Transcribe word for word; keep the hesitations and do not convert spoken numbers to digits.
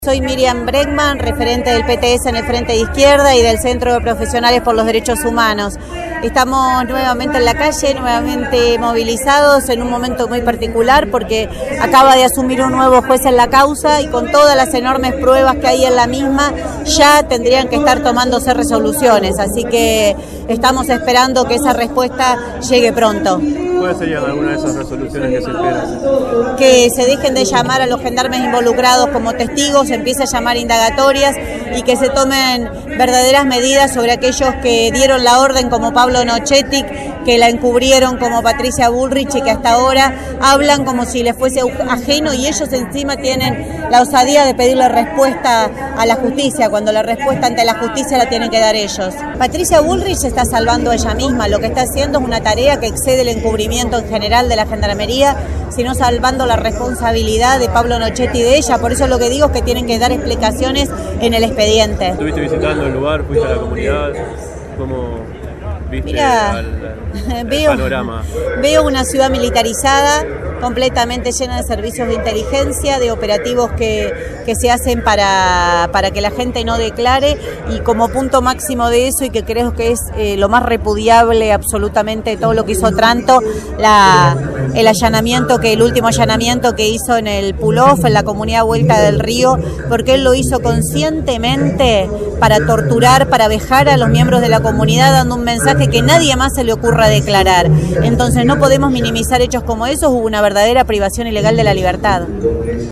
Soy Miriam Bregman, referente del P T S en el Frente de Izquierda y del Centro de Profesionales por los Derechos Humanos. Estamos nuevamente en la calle, nuevamente movilizados en un momento muy particular porque acaba de asumir un nuevo juez en la causa y con todas las enormes pruebas que hay en la misma ya tendrían que estar tomándose resoluciones, así que estamos esperando que esa respuesta llegue pronto. ¿Cuáles serían algunas de esas resoluciones que se esperan? Que se dejen de llamar a los gendarmes involucrados como testigos, se empiece a llamar indagatorias y que se tomen verdaderas medidas sobre aquellos que dieron la orden como Pablo Nochetic, que la encubrieron como Patricia Bullrich y que hasta ahora hablan como si les fuese ajeno y ellos encima tienen la osadía de pedirle respuesta a la justicia, cuando la respuesta ante la justicia la tienen que dar ellos. Patricia Bullrich se está salvando ella misma, lo que está haciendo es una tarea que excede el encubrimiento en general de la Gendarmería, sino salvando la responsabilidad de Pablo Nochetic y de ella. Por eso lo que digo es que tienen que dar explicaciones en el expediente. ¿Estuviste visitando el lugar? ¿Fuiste a la comunidad? ¿Cómo viste Mirá, al, al veo, panorama? Veo una ciudad militarizada, completamente llena de servicios de inteligencia, de operativos que, que se hacen para, para que la gente no declare, y como punto máximo de eso, y que creo que es eh, lo más repudiable absolutamente de todo lo que hizo Tranto, la, el allanamiento, que el último allanamiento que hizo en el Pull-Off, en la comunidad Vuelta del Río, porque él lo hizo conscientemente para torturar, para vejar a los miembros de la comunidad, dando un mensaje que nadie más se le ocurra declarar. Entonces no podemos minimizar hechos como esos, hubo una verdadera privación ilegal de la libertad.